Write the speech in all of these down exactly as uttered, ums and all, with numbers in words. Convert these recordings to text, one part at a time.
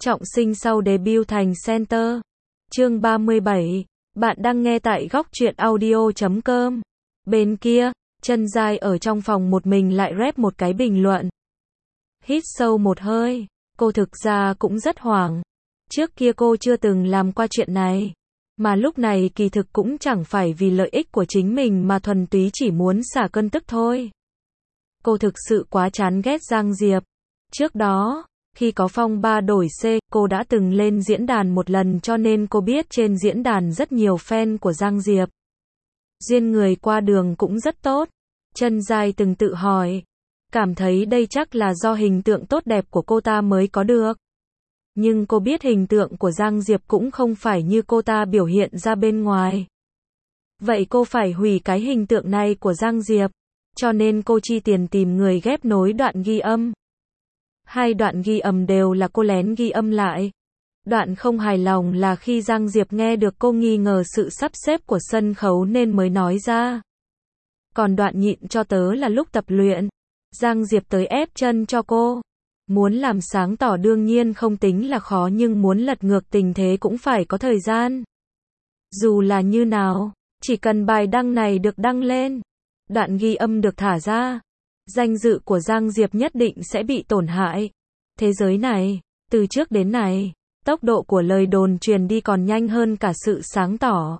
trọng sinh sau debut thành center. Chương ba mươi bảy. Bạn đang nghe tại góc truyện audio chấm com. Bên kia, Chân Giai ở trong phòng một mình lại rep một cái bình luận. Hít sâu một hơi, cô thực ra cũng rất hoảng. Trước kia cô chưa từng làm qua chuyện này, mà lúc này kỳ thực cũng chẳng phải vì lợi ích của chính mình mà thuần túy chỉ muốn xả cơn tức thôi. Cô thực sự quá chán ghét Giang Diệp. Trước đó, khi có phong ba đổi C, cô đã từng lên diễn đàn một lần cho nên cô biết trên diễn đàn rất nhiều fan của Giang Diệp. Duyên người qua đường cũng rất tốt. Chân Giai từng tự hỏi, cảm thấy đây chắc là do hình tượng tốt đẹp của cô ta mới có được. Nhưng cô biết hình tượng của Giang Diệp cũng không phải như cô ta biểu hiện ra bên ngoài. Vậy cô phải hủy cái hình tượng này của Giang Diệp. Cho nên cô chi tiền tìm người ghép nối đoạn ghi âm. Hai đoạn ghi âm đều là cô lén ghi âm lại. Đoạn không hài lòng là khi Giang Diệp nghe được cô nghi ngờ sự sắp xếp của sân khấu nên mới nói ra. Còn đoạn nhịn cho tớ là lúc tập luyện. Giang Diệp tới ép chân cho cô. Muốn làm sáng tỏ đương nhiên không tính là khó nhưng muốn lật ngược tình thế cũng phải có thời gian. Dù là như nào, chỉ cần bài đăng này được đăng lên, đoạn ghi âm được thả ra, danh dự của Giang Diệp nhất định sẽ bị tổn hại. Thế giới này, từ trước đến nay, tốc độ của lời đồn truyền đi còn nhanh hơn cả sự sáng tỏ.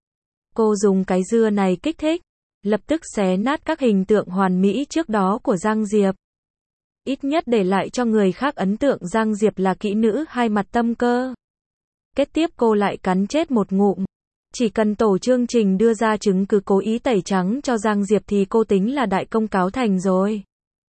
Cô dùng cái dưa này kích thích, lập tức xé nát các hình tượng hoàn mỹ trước đó của Giang Diệp. Ít nhất để lại cho người khác ấn tượng Giang Diệp là kỹ nữ hai mặt tâm cơ. Kết tiếp cô lại cắn chết một ngụm. Chỉ cần tổ chương trình đưa ra chứng cứ cố ý tẩy trắng cho Giang Diệp thì cô tính là đại công cáo thành rồi.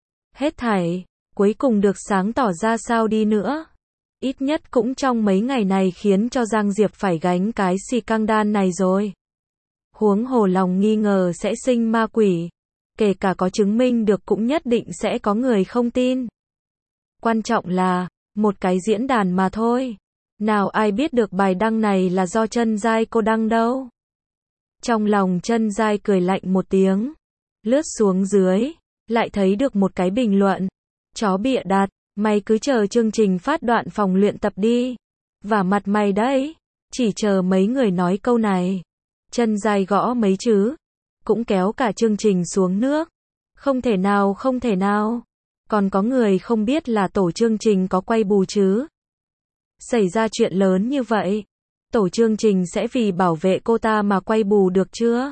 Hết thảy, cuối cùng được sáng tỏ ra sao đi nữa. Ít nhất cũng trong mấy ngày này khiến cho Giang Diệp phải gánh cái xì căng đan này rồi. Huống hồ lòng nghi ngờ sẽ sinh ma quỷ. Kể cả có chứng minh được cũng nhất định sẽ có người không tin. Quan trọng là, một cái diễn đàn mà thôi. Nào ai biết được bài đăng này là do Chân Giai cô đăng đâu. Trong lòng Chân Giai cười lạnh một tiếng. Lướt xuống dưới, lại thấy được một cái bình luận. Chó bịa đặt, mày cứ chờ chương trình phát đoạn phòng luyện tập đi. Và mặt mày đấy, chỉ chờ mấy người nói câu này. Chân Giai gõ mấy chứ. Cũng kéo cả chương trình xuống nước. Không thể nào không thể nào. Còn có người không biết là tổ chương trình có quay bù chứ. Xảy ra chuyện lớn như vậy, tổ chương trình sẽ vì bảo vệ cô ta mà quay bù được chưa?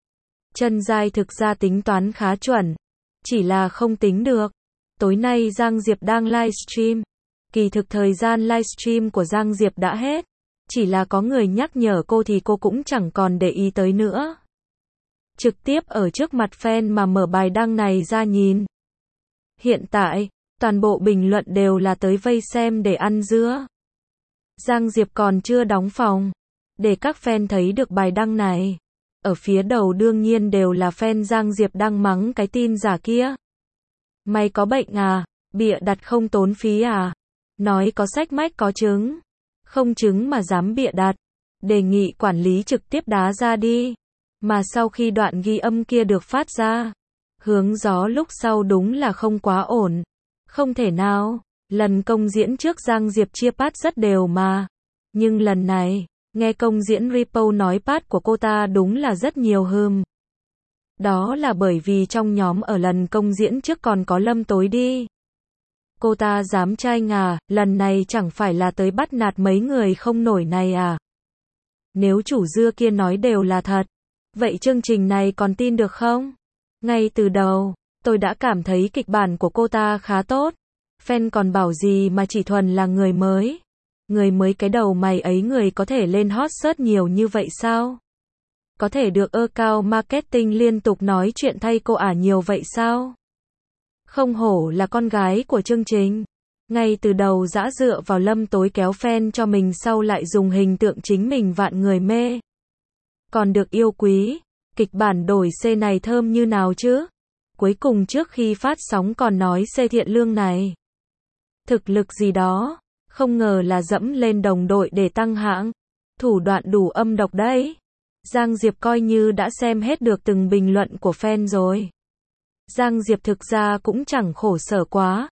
Chân Giai thực ra tính toán khá chuẩn, chỉ là không tính được. Tối nay Giang Diệp đang livestream. Kỳ thực thời gian livestream của Giang Diệp đã hết. Chỉ là có người nhắc nhở cô thì cô cũng chẳng còn để ý tới nữa. Trực tiếp ở trước mặt fan mà mở bài đăng này ra nhìn. Hiện tại, toàn bộ bình luận đều là tới vây xem để ăn dưa. Giang Diệp còn chưa đóng phòng, để các fan thấy được bài đăng này. Ở phía đầu đương nhiên đều là fan Giang Diệp đang mắng cái tin giả kia. Mày có bệnh à? Bịa đặt không tốn phí à? Nói có sách mách có chứng. Không chứng mà dám bịa đặt. Đề nghị quản lý trực tiếp đá ra đi. Mà sau khi đoạn ghi âm kia được phát ra, hướng gió lúc sau đúng là không quá ổn. Không thể nào. Lần công diễn trước Giang Diệp chia part rất đều mà. Nhưng lần này, nghe công diễn repo nói part của cô ta đúng là rất nhiều hừm. Đó là bởi vì trong nhóm ở lần công diễn trước còn có Lâm Tối đi. Cô ta dám tranh à, lần này chẳng phải là tới bắt nạt mấy người không nổi này à. Nếu chủ dưa kia nói đều là thật, vậy chương trình này còn tin được không? Ngay từ đầu, tôi đã cảm thấy kịch bản của cô ta khá tốt. Fan còn bảo gì mà chỉ thuần là người mới. Người mới cái đầu mày ấy người có thể lên hot search nhiều như vậy sao? Có thể được account marketing liên tục nói chuyện thay cô ả nhiều vậy sao? Không hổ là con gái của chương trình. Ngay từ đầu dã dựa vào Lâm Tối kéo fan cho mình sau lại dùng hình tượng chính mình vạn người mê. Còn được yêu quý, kịch bản đổi C này thơm như nào chứ? Cuối cùng trước khi phát sóng còn nói C thiện lương này. Thực lực gì đó, không ngờ là dẫm lên đồng đội để tăng hạng. Thủ đoạn đủ âm độc đấy. Giang Diệp coi như đã xem hết được từng bình luận của fan rồi. Giang Diệp thực ra cũng chẳng khổ sở quá.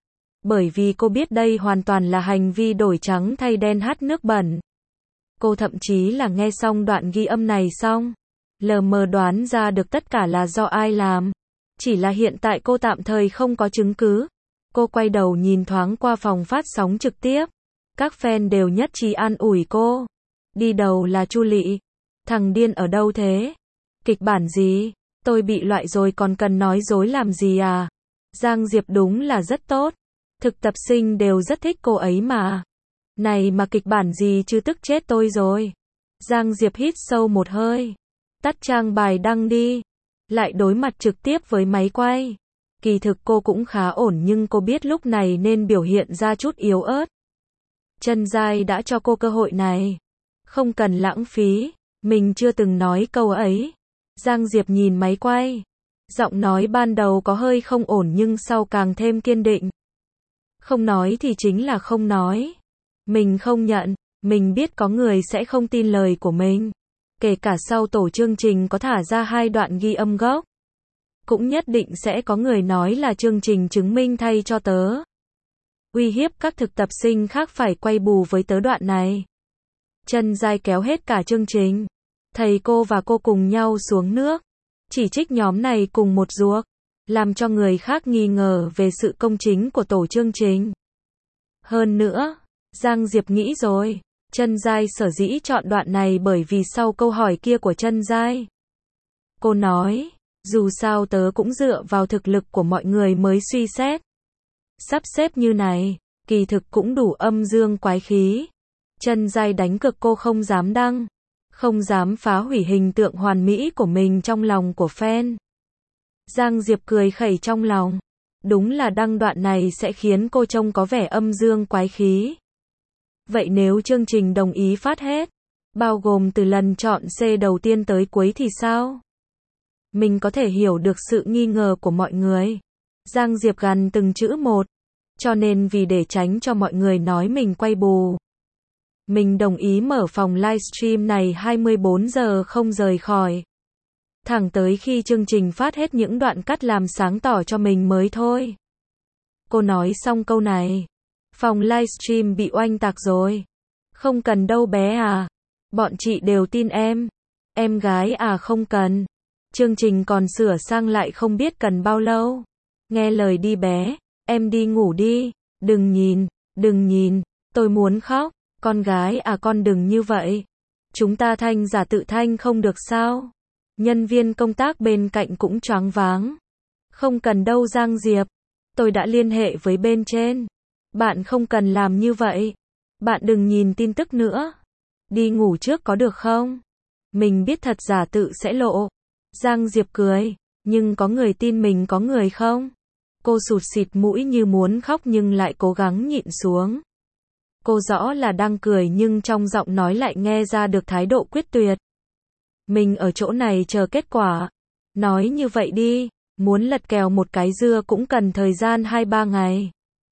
bởi vì cô biết đây hoàn toàn là hành vi đổi trắng thay đen hắt nước bẩn. Cô thậm chí là nghe xong đoạn ghi âm này xong, lờ mờ đoán ra được tất cả là do ai làm. Chỉ là hiện tại cô tạm thời không có chứng cứ. Cô quay đầu nhìn thoáng qua phòng phát sóng trực tiếp. Các fan đều nhất trí an ủi cô. Đi đầu là Chu Lị. Thằng điên ở đâu thế? Kịch bản gì? Tôi bị loại rồi còn cần nói dối làm gì à? Giang Diệp đúng là rất tốt. Thực tập sinh đều rất thích cô ấy mà. Này mà kịch bản gì chứ, tức chết tôi rồi. Giang Diệp hít sâu một hơi. Tắt trang bài đăng đi. Lại đối mặt trực tiếp với máy quay. Kỳ thực cô cũng khá ổn nhưng cô biết lúc này nên biểu hiện ra chút yếu ớt. Chân Giai đã cho cô cơ hội này. Không cần lãng phí. Mình chưa từng nói câu ấy. Giang Diệp nhìn máy quay. Giọng nói ban đầu có hơi không ổn nhưng sau càng thêm kiên định. Không nói thì chính là không nói. Mình không nhận. Mình biết có người sẽ không tin lời của mình. Kể cả sau tổ chương trình có thả ra hai đoạn ghi âm gốc. Cũng nhất định sẽ có người nói là chương trình chứng minh thay cho tớ. Uy hiếp các thực tập sinh khác phải quay bù với tớ đoạn này. Chân Giai kéo hết cả chương trình. Thầy cô và cô cùng nhau xuống nước. Chỉ trích nhóm này cùng một ruột. Làm cho người khác nghi ngờ về sự công chính của tổ chương trình. Hơn nữa, Giang Diệp nghĩ rồi. Chân Giai sở dĩ chọn đoạn này bởi vì sau câu hỏi kia của Chân Giai. Cô nói, dù sao tớ cũng dựa vào thực lực của mọi người mới suy xét. Sắp xếp như này, kỳ thực cũng đủ âm dương quái khí. Chân Giai đánh cực cô không dám đăng. Không dám phá hủy hình tượng hoàn mỹ của mình trong lòng của fan. Giang Diệp cười khẩy trong lòng. Đúng là đăng đoạn này sẽ khiến cô trông có vẻ âm dương quái khí. Vậy nếu chương trình đồng ý phát hết, bao gồm từ lần chọn C đầu tiên tới cuối thì sao? Mình có thể hiểu được sự nghi ngờ của mọi người. Giang Diệp gằn từng chữ một. Cho nên vì để tránh cho mọi người nói mình quay bù. Mình đồng ý mở phòng livestream này hai mươi bốn giờ không rời khỏi. Thẳng tới khi chương trình phát hết những đoạn cắt làm sáng tỏ cho mình mới thôi. Cô nói xong câu này. Phòng livestream bị oanh tạc rồi. Không cần đâu bé à. Bọn chị đều tin em. Em gái à không cần. Chương trình còn sửa sang lại không biết cần bao lâu. Nghe lời đi bé. Em đi ngủ đi. Đừng nhìn. Đừng nhìn. Tôi muốn khóc. Con gái à con đừng như vậy. Chúng ta thanh giả tự thanh không được sao. Nhân viên công tác bên cạnh cũng choáng váng. Không cần đâu Giang Diệp. Tôi đã liên hệ với bên trên. Bạn không cần làm như vậy. Bạn đừng nhìn tin tức nữa. Đi ngủ trước có được không? Mình biết thật giả tự sẽ lộ. Giang Diệp cười. Nhưng có người tin mình có người không? Cô sụt xịt mũi như muốn khóc nhưng lại cố gắng nhịn xuống. Cô rõ là đang cười nhưng trong giọng nói lại nghe ra được thái độ quyết tuyệt. Mình ở chỗ này chờ kết quả. Nói như vậy đi, muốn lật kèo một cái dưa cũng cần thời gian hai ba ngày.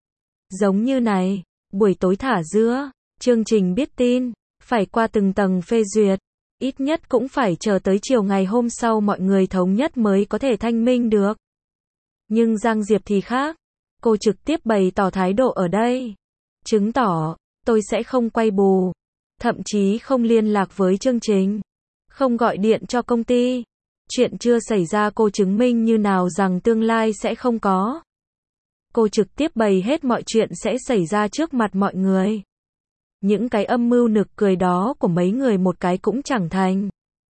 Giống như này, buổi tối thả dưa, chương trình biết tin, phải qua từng tầng phê duyệt. Ít nhất cũng phải chờ tới chiều ngày hôm sau mọi người thống nhất mới có thể thanh minh được. Nhưng Giang Diệp thì khác. Cô trực tiếp bày tỏ thái độ ở đây. Chứng tỏ, tôi sẽ không quay bù. Thậm chí không liên lạc với chương trình. Không gọi điện cho công ty. Chuyện chưa xảy ra cô chứng minh như nào rằng tương lai sẽ không có. Cô trực tiếp bày hết mọi chuyện sẽ xảy ra trước mặt mọi người. Những cái âm mưu nực cười đó của mấy người một cái cũng chẳng thành.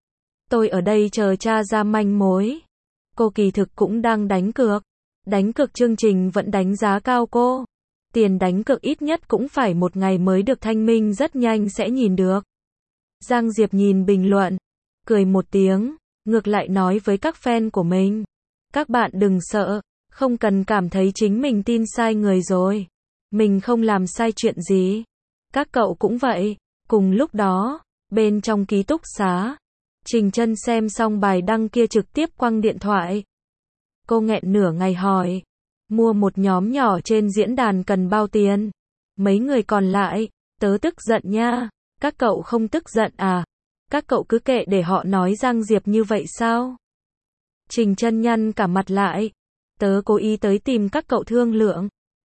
Tôi ở đây chờ tra ra manh mối. Cô kỳ thực cũng đang đánh cược. Đánh cược chương trình vẫn đánh giá cao cô. Tiền đánh cược ít nhất cũng phải một ngày mới được thanh minh rất nhanh sẽ nhìn được. Giang Diệp nhìn bình luận. Cười một tiếng. Ngược lại nói với các fan của mình. Các bạn đừng sợ. Không cần cảm thấy chính mình tin sai người rồi. Mình không làm sai chuyện gì. Các cậu cũng vậy. Cùng lúc đó, bên trong ký túc xá, Trình Chân xem xong bài đăng kia trực tiếp quăng điện thoại. Cô nghẹn nửa ngày hỏi. Mua một nhóm nhỏ trên diễn đàn cần bao tiền? Mấy người còn lại, tớ tức giận nha. Các cậu không tức giận à? Các cậu cứ kệ để họ nói Giang Diệp như vậy sao? Trình Chân nhăn cả mặt lại. Tớ cố ý tới tìm các cậu thương lượng.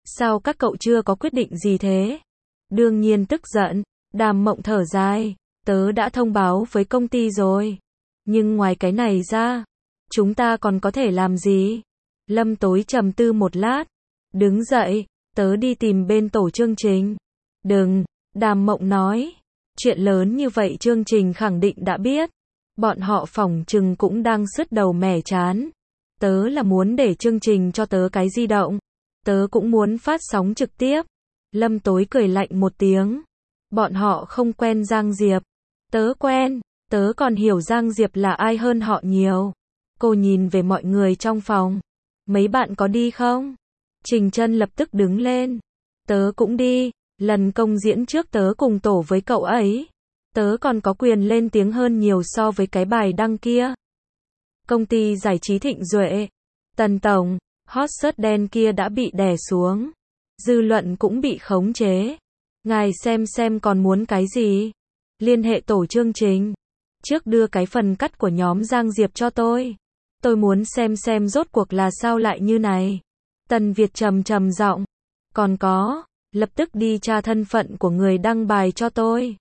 Sao các cậu chưa có quyết định gì thế? Đương nhiên tức giận, Đàm Mộng thở dài, tớ đã thông báo với công ty rồi. Nhưng ngoài cái này ra, chúng ta còn có thể làm gì? Lâm Tối trầm tư một lát, đứng dậy, tớ đi tìm bên tổ chương trình. Đừng, Đàm Mộng nói, chuyện lớn như vậy chương trình khẳng định đã biết. Bọn họ phỏng chừng cũng đang sứt đầu mẻ chán. Tớ là muốn để chương trình cho tớ cái di động. Tớ cũng muốn phát sóng trực tiếp. Lâm Tối cười lạnh một tiếng. Bọn họ không quen Giang Diệp. Tớ quen, tớ còn hiểu Giang Diệp là ai hơn họ nhiều. Cô nhìn về mọi người trong phòng. Mấy bạn có đi không? Trình Chân lập tức đứng lên. Tớ cũng đi, lần công diễn trước tớ cùng tổ với cậu ấy. Tớ còn có quyền lên tiếng hơn nhiều so với cái bài đăng kia. Công ty giải trí Thịnh Duệ, Tần Tổng, hot search đen kia đã bị đè xuống. Dư luận cũng bị khống chế. Ngài xem xem còn muốn cái gì? Liên hệ tổ chương trình. Trước đưa cái phần cắt của nhóm Giang Diệp cho tôi. Tôi muốn xem xem rốt cuộc là sao lại như này. Tần Việt trầm trầm giọng. Còn có, lập tức đi tra thân phận của người đăng bài cho tôi.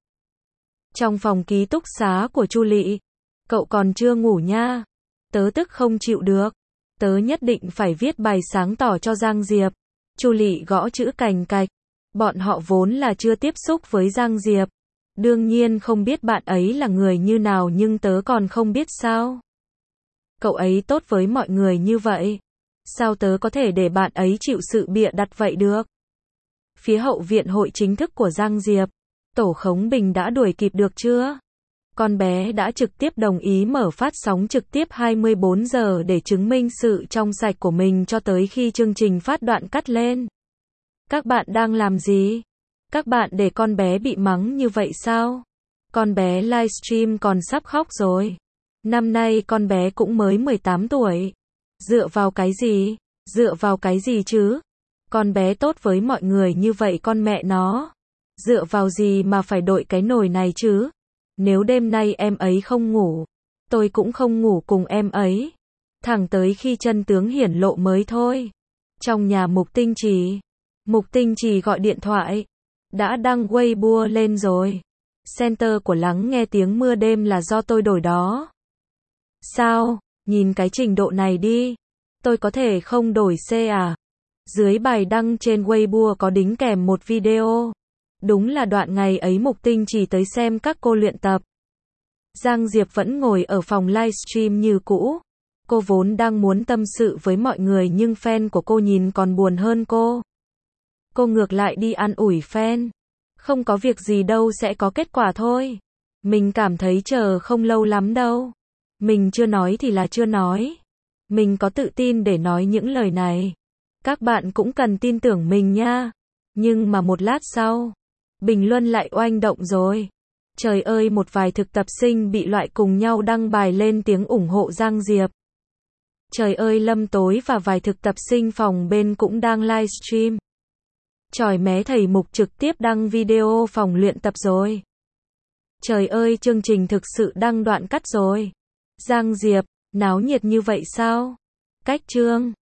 Trong phòng ký túc xá của Chu Lị. Cậu còn chưa ngủ nha. Tớ tức không chịu được. Tớ nhất định phải viết bài sáng tỏ cho Giang Diệp. Chu Lị gõ chữ cành cạch. Bọn họ vốn là chưa tiếp xúc với Giang Diệp. Đương nhiên không biết bạn ấy là người như nào, nhưng tớ còn không biết sao. Cậu ấy tốt với mọi người như vậy. Sao tớ có thể để bạn ấy chịu sự bịa đặt vậy được? Phía hậu viện hội chính thức của Giang Diệp. Tổ Khống Bình đã đuổi kịp được chưa? Con bé đã trực tiếp đồng ý mở phát sóng trực tiếp hai mươi bốn giờ để chứng minh sự trong sạch của mình cho tới khi chương trình phát đoạn cắt lên. Các bạn đang làm gì? Các bạn để con bé bị mắng như vậy sao? Con bé livestream còn sắp khóc rồi. Năm nay con bé cũng mới mười tám tuổi. Dựa vào cái gì? Dựa vào cái gì chứ? Con bé tốt với mọi người như vậy con mẹ nó. Dựa vào gì mà phải đội cái nồi này chứ? Nếu đêm nay em ấy không ngủ, tôi cũng không ngủ cùng em ấy. Thẳng tới khi chân tướng hiển lộ mới thôi. Trong nhà Mục Tinh Trì, Mục Tinh Trì gọi điện thoại. Đã đăng Weibo lên rồi. Center của Lắng Nghe Tiếng Mưa Đêm là do tôi đổi đó. Sao? Nhìn cái trình độ này đi. Tôi có thể không đổi C à? Dưới bài đăng trên Weibo có đính kèm một video. Đúng là đoạn ngày ấy Mục Tinh chỉ tới xem các cô luyện tập. Giang Diệp vẫn ngồi ở phòng livestream như cũ. Cô vốn đang muốn tâm sự với mọi người nhưng fan của cô nhìn còn buồn hơn cô. Cô ngược lại đi an ủi fan. Không có việc gì đâu, sẽ có kết quả thôi. Mình cảm thấy chờ không lâu lắm đâu. Mình chưa nói thì là chưa nói. Mình có tự tin để nói những lời này. Các bạn cũng cần tin tưởng mình nha. Nhưng mà một lát sau, bình luận lại oanh động rồi. Trời ơi, một vài thực tập sinh bị loại cùng nhau đăng bài lên tiếng ủng hộ Giang Diệp. Trời ơi, Lâm Tối và vài thực tập sinh phòng bên cũng đang livestream. Chòi mé thầy Mục trực tiếp đăng video phòng luyện tập rồi. Trời ơi, chương trình thực sự đăng đoạn cắt rồi. Giang Diệp, náo nhiệt như vậy sao? Cách chương